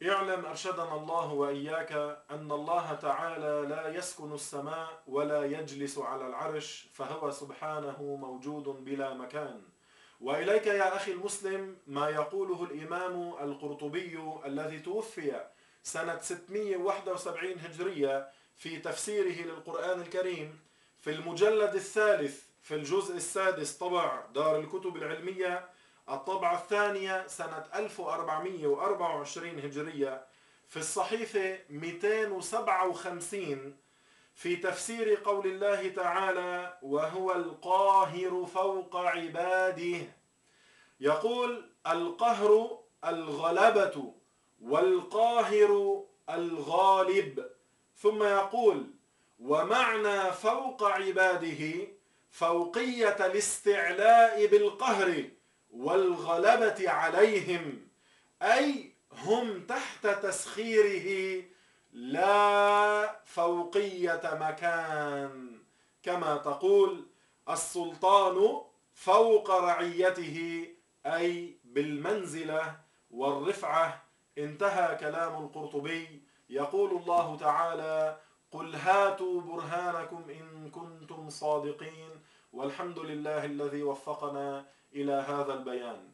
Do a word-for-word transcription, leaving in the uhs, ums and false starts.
اعلم أرشدنا الله وإياك أن الله تعالى لا يسكن السماء ولا يجلس على العرش، فهو سبحانه موجود بلا مكان. وإليك يا أخي المسلم ما يقوله الإمام القرطبي الذي توفي سنة ستمئة وواحد وسبعين هجرية في تفسيره للقرآن الكريم في المجلد الثالث في الجزء السادس، طبع دار الكتب العلمية، الطبعة الثانية سنة ألف وأربعمئة وأربعة وعشرين هجرية، في الصحيفة مئتين وسبعة وخمسين، في تفسير قول الله تعالى: وهو القاهر فوق عباده، يقول: القهر الغلبة، والقاهر الغالب. ثم يقول: ومعنى فوق عباده فوقية الاستعلاء بالقهر والغلبة عليهم، أي هم تحت تسخيره لا فوقية مكان، كما تقول: السلطان فوق رعيته، أي بالمنزلة والرفعة. انتهى كلام القرطبي. يقول الله تعالى: قل هاتوا برهانكم إن كنتم صادقين، والحمد لله الذي وفقنا إلى هذا البيان.